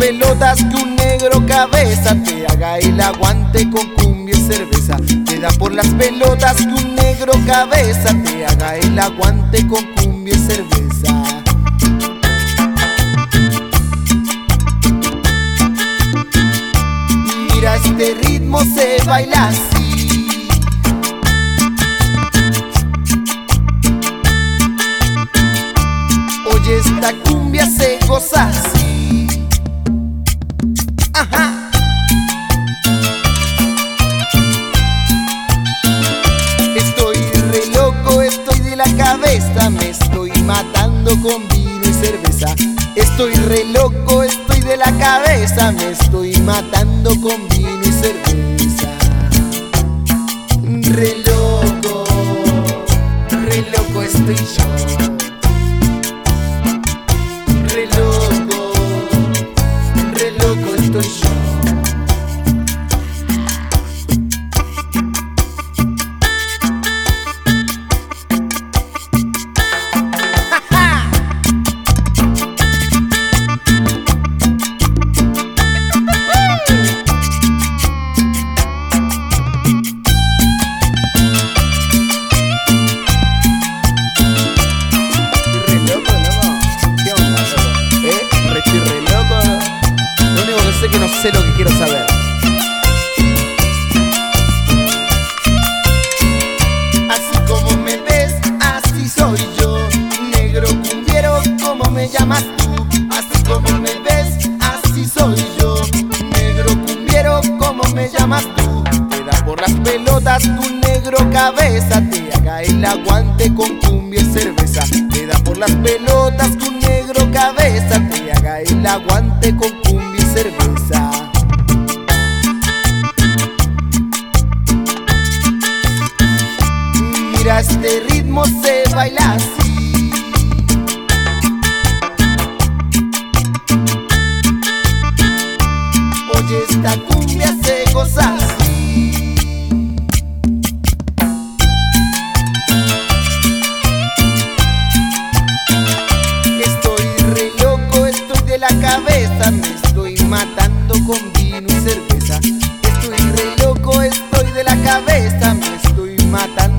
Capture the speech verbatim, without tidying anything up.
pelotas que un negro cabeza te haga el aguante con cumbia y cerveza. Te da por las pelotas que un negro cabeza te haga el aguante con cumbia y cerveza. Mira, este ritmo se baila así. Oye, esta cumbia se goza así. Ajá. Estoy re loco, estoy de la cabeza, me estoy matando con vino y cerveza. Estoy re loco, estoy de la cabeza, me estoy matando con vino y cerveza. Re loco, re loco estoy yo. Re loco, re loco estoy yo. Que no sé lo que quiero saber. Así como me ves, así soy yo. Negro cumbiero, ¿cómo me llamas tú? Así como me ves, así soy yo. Negro cumbiero, ¿cómo me llamas tú? Te da por las pelotas que un negro cabeza te haga el aguante con cumbia y cerveza. Te da por las pelotas que un negro cabeza te haga el aguante con cumbia y cerveza. Mira, este ritmo se baila así. Oye, esta cumbia se goza así. Estoy re loco, estoy de la cabeza, me estoy matando con vino y cerveza. Estoy re loco, estoy de la cabeza, me estoy matando